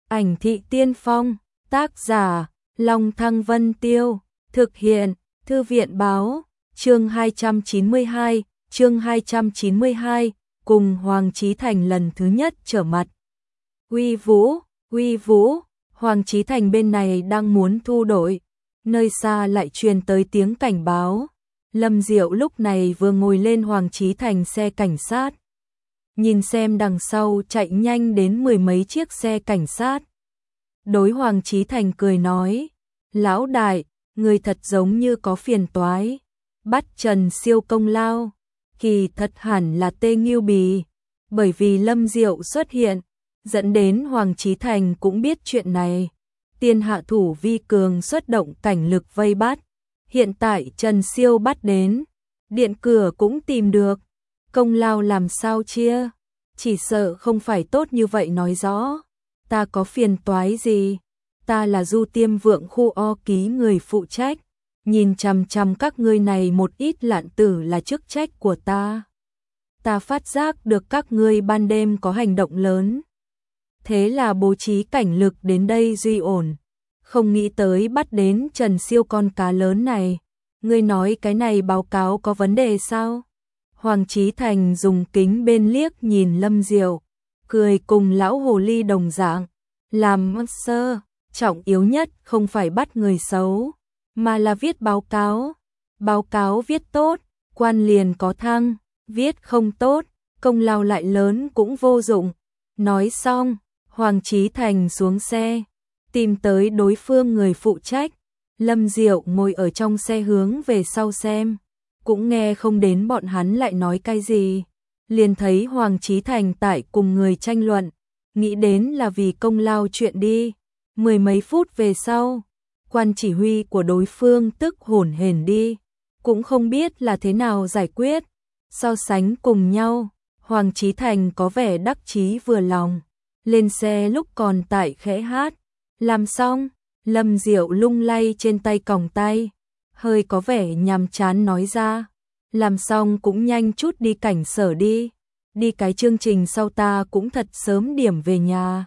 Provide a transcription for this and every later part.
Ảnh thị tiên phong, tác giả, Long Thăng Vân Tiêu, thực hiện, Thư viện báo, chương 292, cùng Hoàng Chí Thành lần thứ nhất trở mặt. Uy Vũ, Hoàng Chí Thành bên này đang muốn thu đội, nơi xa lại truyền tới tiếng cảnh báo. Lâm Diệu lúc này vừa ngồi lên Hoàng Chí Thành xe cảnh sát. Nhìn xem đằng sau chạy nhanh đến mười mấy chiếc xe cảnh sát. Đối Hoàng Chí Thành cười nói, lão đại, người thật giống như có phiền toái. Bắt Trần Siêu công lao, kỳ thật hẳn là Tê Nghiêu Bì. Bởi vì Lâm Diệu xuất hiện, dẫn đến Hoàng Chí Thành cũng biết chuyện này. Tiên hạ thủ vi cường xuất động cảnh lực vây bắt. Hiện tại Trần Siêu bắt đến, điện cửa cũng tìm được. Công lao làm sao chia? Chỉ sợ không phải tốt như vậy nói rõ. Ta có phiền toái gì? Ta là Du Tiêm Vượng khu O ký người phụ trách. Nhìn chằm chằm các ngươi này một ít lạn tử là chức trách của ta. Ta phát giác được các ngươi ban đêm có hành động lớn. Thế là bố trí cảnh lực đến đây duy ổn. Không nghĩ tới bắt đến Trần Siêu con cá lớn này. Ngươi nói cái này báo cáo có vấn đề sao? Hoàng Chí Thành dùng kính bên liếc nhìn Lâm Diệu, cười cùng lão hồ ly đồng dạng. Làm sơ, trọng yếu nhất không phải bắt người xấu, mà là viết báo cáo. Báo cáo viết tốt, quan liền có thăng, viết không tốt, công lao lại lớn cũng vô dụng. Nói xong, Hoàng Chí Thành xuống xe, tìm tới đối phương người phụ trách. Lâm Diệu ngồi ở trong xe hướng về sau xem, cũng nghe không đến bọn hắn lại nói cái gì. Liền thấy Hoàng Chí Thành tại cùng người tranh luận, nghĩ đến là vì công lao chuyện đi. Mười mấy phút về sau, quan chỉ huy của đối phương tức hổn hển đi, cũng không biết là thế nào giải quyết. So sánh cùng nhau, Hoàng Chí Thành có vẻ đắc chí vừa lòng. Lên xe lúc còn tại khẽ hát, làm xong, Lâm Diệu lung lay trên tay còng tay, hơi có vẻ nhàm chán nói ra, làm xong cũng nhanh chút đi cảnh sở đi. Đi cái chương trình sau ta cũng thật sớm điểm về nhà.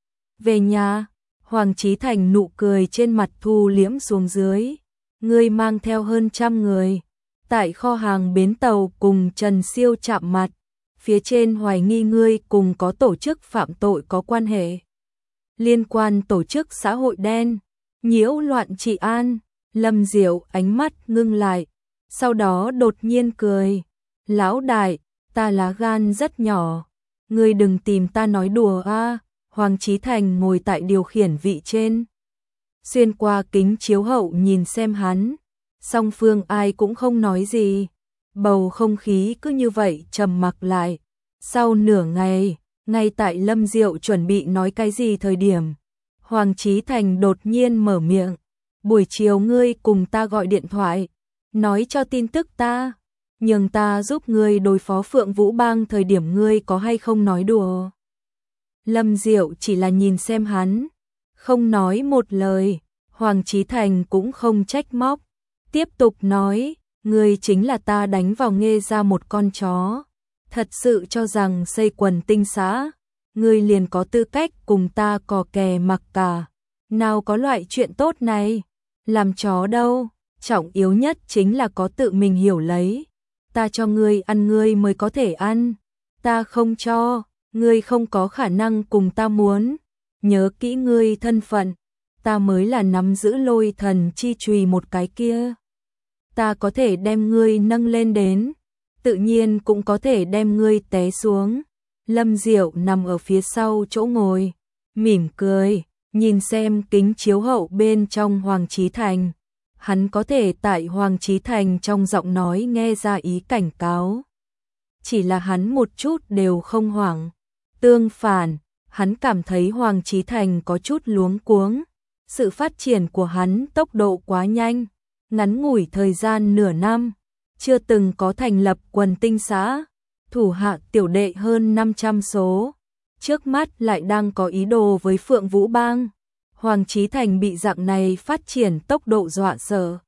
Về nhà, Hoàng Chí Thành nụ cười trên mặt thu liễm xuống dưới. Ngươi mang theo hơn 100 người. Tại kho hàng bến tàu cùng Trần Siêu chạm mặt. Phía trên hoài nghi ngươi cùng có tổ chức phạm tội có quan hệ. Liên quan tổ chức xã hội đen, nhiễu loạn trị an. Lâm Diệu ánh mắt ngưng lại. Sau đó đột nhiên cười. Lão đại, ta lá gan rất nhỏ. Ngươi đừng tìm ta nói đùa a. Hoàng Chí Thành ngồi tại điều khiển vị trên. Xuyên qua kính chiếu hậu nhìn xem hắn. Song phương ai cũng không nói gì. Bầu không khí cứ như vậy trầm mặc lại. Sau nửa ngày, ngay tại Lâm Diệu chuẩn bị nói cái gì thời điểm, Hoàng Chí Thành đột nhiên mở miệng. Buổi chiều ngươi cùng ta gọi điện thoại, nói cho tin tức ta. Nhưng ta giúp ngươi đối phó Phượng Vũ Bang thời điểm ngươi có hay không nói đùa. Lâm Diệu chỉ là nhìn xem hắn, không nói một lời. Hoàng Chí Thành cũng không trách móc, tiếp tục nói, ngươi chính là ta đánh vào nghê ra một con chó. Thật sự cho rằng xây quần tinh xã, ngươi liền có tư cách cùng ta cò kè mặc cả. Nào có loại chuyện tốt này, làm chó đâu, trọng yếu nhất chính là có tự mình hiểu lấy. Ta cho ngươi ăn ngươi mới có thể ăn, ta không cho, ngươi không có khả năng cùng ta muốn. Nhớ kỹ ngươi thân phận, ta mới là nắm giữ Lôi Thần chi chùy một cái kia. Ta có thể đem ngươi nâng lên đến, tự nhiên cũng có thể đem ngươi té xuống. Lâm Diệu nằm ở phía sau chỗ ngồi, mỉm cười, nhìn xem kính chiếu hậu bên trong Hoàng Chí Thành. Hắn có thể tại Hoàng Chí Thành trong giọng nói nghe ra ý cảnh cáo. Chỉ là hắn một chút đều không hoảng. Tương phản, hắn cảm thấy Hoàng Chí Thành có chút luống cuống. Sự phát triển của hắn tốc độ quá nhanh, ngắn ngủi thời gian nửa năm, chưa từng có thành lập quần tinh xã, thủ hạ tiểu đệ hơn 500 số. Trước mắt lại đang có ý đồ với Phượng Vũ Bang. Hoàng Chí Thành bị dạng này phát triển tốc độ dọa sợ.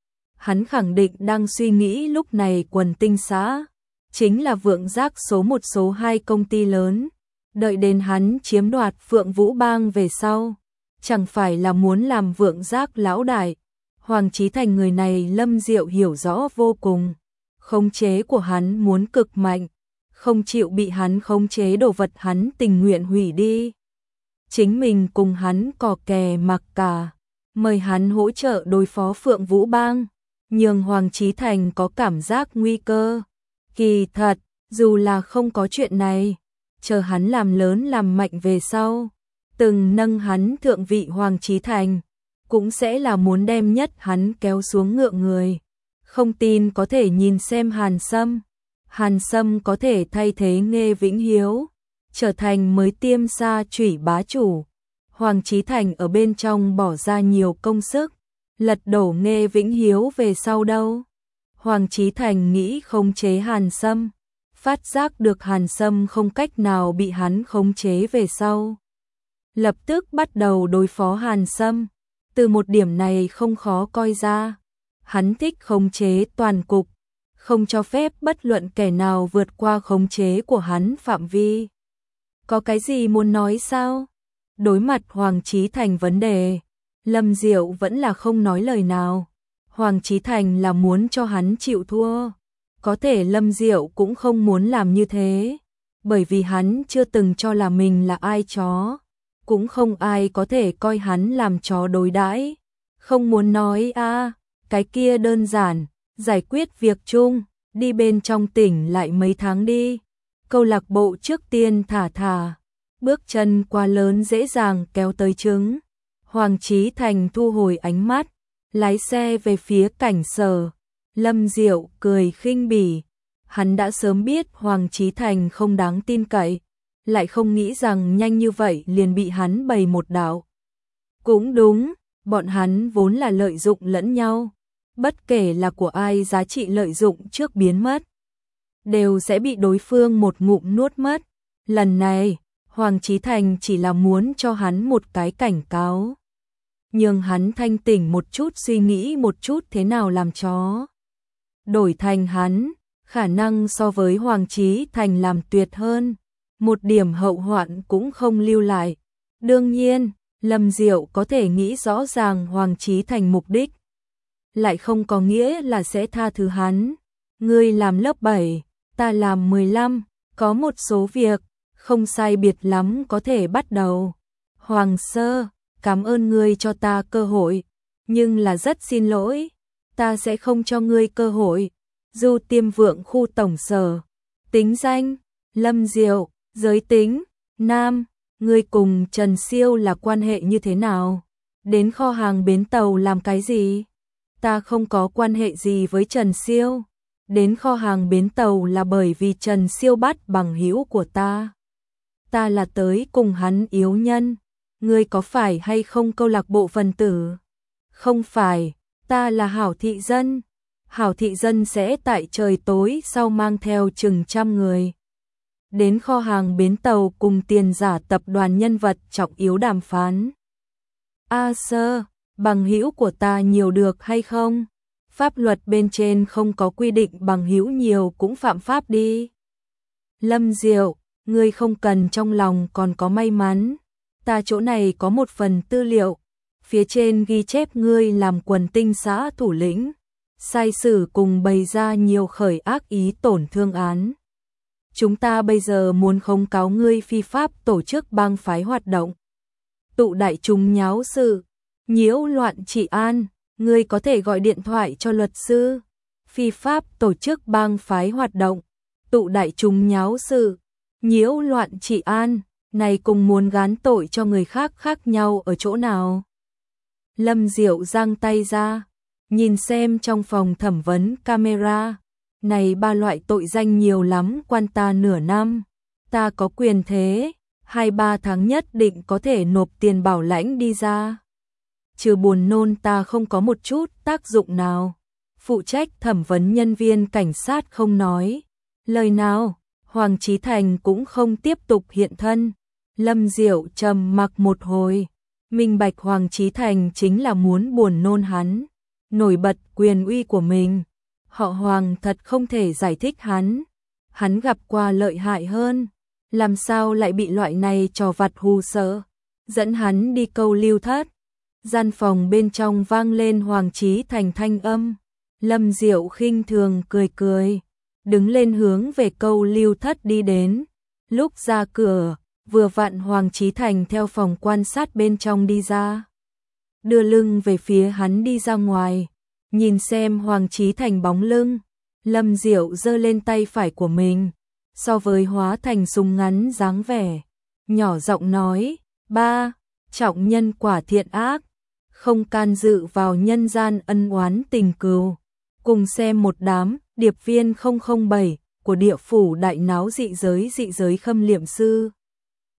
Hắn khẳng định đang suy nghĩ lúc này quần tinh xã chính là vượng giác số 1 số 2 công ty lớn. Đợi đến hắn chiếm đoạt Phượng Vũ Bang về sau, chẳng phải là muốn làm Vượng Giác lão đại. Hoàng Chí Thành người này Lâm Diệu hiểu rõ vô cùng, khống chế của hắn muốn cực mạnh, không chịu bị hắn khống chế đồ vật hắn tình nguyện hủy đi. Chính mình cùng hắn cò kè mặc cả, mời hắn hỗ trợ đối phó Phượng Vũ Bang, nhường Hoàng Chí Thành có cảm giác nguy cơ. Kỳ thật, dù là không có chuyện này, chờ hắn làm lớn làm mạnh về sau, từng nâng hắn thượng vị Hoàng Chí Thành, cũng sẽ là muốn đem nhất hắn kéo xuống ngựa người. Không tin có thể nhìn xem Hàn Sâm. Hàn Sâm có thể thay thế Nghê Vĩnh Hiếu, trở thành mới Tiêm Sa Chủy bá chủ. Hoàng Chí Thành ở bên trong bỏ ra nhiều công sức, lật đổ Nghê Vĩnh Hiếu về sau đâu. Hoàng Chí Thành nghĩ khống chế Hàn Sâm, phát giác được Hàn Sâm không cách nào bị hắn khống chế về sau, lập tức bắt đầu đối phó Hàn Sâm. Từ một điểm này không khó coi ra, hắn thích khống chế toàn cục, không cho phép bất luận kẻ nào vượt qua khống chế của hắn phạm vi. Có cái gì muốn nói sao? Đối mặt Hoàng Chí Thành vấn đề, Lâm Diệu vẫn là không nói lời nào. Hoàng Chí Thành là muốn cho hắn chịu thua. Có thể Lâm Diệu cũng không muốn làm như thế, bởi vì hắn chưa từng cho là mình là ai chó, cũng không ai có thể coi hắn làm chó đối đãi. Không muốn nói cái kia đơn giản, giải quyết việc chung, đi bên trong tỉnh lại mấy tháng đi. Câu lạc bộ trước tiên thả, bước chân quá lớn dễ dàng kéo tới trứng. Hoàng Chí Thành thu hồi ánh mắt, lái xe về phía cảnh sở. Lâm Diệu cười khinh bỉ, hắn đã sớm biết Hoàng Chí Thành không đáng tin cậy, lại không nghĩ rằng nhanh như vậy liền bị hắn bày một đạo. Cũng đúng, bọn hắn vốn là lợi dụng lẫn nhau, bất kể là của ai giá trị lợi dụng trước biến mất, đều sẽ bị đối phương một ngụm nuốt mất. Lần này, Hoàng Chí Thành chỉ là muốn cho hắn một cái cảnh cáo, nhưng hắn thanh tỉnh một chút suy nghĩ một chút thế nào làm chó. Đổi thành hắn, khả năng so với Hoàng Chí Thành làm tuyệt hơn, một điểm hậu hoạn cũng không lưu lại. Đương nhiên, Lâm Diệu có thể nghĩ rõ ràng Hoàng Chí Thành mục đích, lại không có nghĩa là sẽ tha thứ hắn. Ngươi làm lớp 7, ta làm 15, có một số việc, không sai biệt lắm có thể bắt đầu. Hoàng Sơ, cảm ơn ngươi cho ta cơ hội, nhưng là rất xin lỗi, ta sẽ không cho ngươi cơ hội. Du Tiêm Vượng khu tổng sở, tính danh, Lâm Diệu, giới tính, nam, ngươi cùng Trần Siêu là quan hệ như thế nào? Đến kho hàng bến tàu làm cái gì? Ta không có quan hệ gì với Trần Siêu. Đến kho hàng bến tàu là bởi vì Trần Siêu bắt bằng hữu của ta. Ta là tới cùng hắn yếu nhân. Ngươi có phải hay không câu lạc bộ phần tử? Không phải, ta là hảo thị dân. Hảo thị dân sẽ tại trời tối sau mang theo chừng trăm người đến kho hàng bến tàu cùng tiền giả tập đoàn nhân vật trọng yếu đàm phán. Sơ, bằng hữu của ta nhiều được hay không? Pháp luật bên trên không có quy định bằng hữu nhiều cũng phạm pháp đi. Lâm Diệu, ngươi không cần trong lòng còn có may mắn. Ta chỗ này có một phần tư liệu, phía trên ghi chép ngươi làm quần tinh xã thủ lĩnh, sai sử cùng bày ra nhiều khởi ác ý tổn thương án. Chúng ta bây giờ muốn khống cáo ngươi phi pháp tổ chức bang phái hoạt động, tụ đại chúng nháo sự, nhiễu loạn trị an. Ngươi có thể gọi điện thoại cho luật sư. Phi pháp tổ chức bang phái hoạt động, tụ đại chúng nháo sự, nhiễu loạn trị an, này cùng muốn gán tội cho người khác khác nhau ở chỗ nào? Lâm Diệu giang tay ra, nhìn xem trong phòng thẩm vấn camera, này 3 loại tội danh nhiều lắm, quan ta nửa năm, ta có quyền thế, 2-3 tháng nhất định có thể nộp tiền bảo lãnh đi ra. Trừ buồn nôn ta không có một chút tác dụng nào. Phụ trách thẩm vấn nhân viên cảnh sát không nói lời nào. Hoàng Chí Thành cũng không tiếp tục hiện thân. Lâm Diệu trầm mặc một hồi, minh bạch Hoàng Chí Thành chính là muốn buồn nôn hắn, nổi bật quyền uy của mình. Họ Hoàng thật không thể giải thích hắn gặp qua lợi hại hơn. làm sao lại bị loại này trò vặt hù sợ, dẫn hắn đi câu lưu thất. Gian phòng bên trong vang lên Hoàng Chí Thành thanh âm, Lâm Diệu khinh thường cười cười, đứng lên hướng về câu lưu thất đi đến. Lúc ra cửa, vừa vặn Hoàng Chí Thành theo phòng quan sát bên trong đi ra, đưa lưng về phía hắn đi ra ngoài. Nhìn xem Hoàng Chí Thành bóng lưng, Lâm Diệu giơ lên tay phải của mình, so với hóa thành súng ngắn dáng vẻ, nhỏ giọng nói, ba, trọng nhân quả thiện ác, không can dự vào nhân gian ân oán tình cừu. Cùng xem một đám điệp viên 007 của địa phủ đại náo dị giới khâm liệm sư.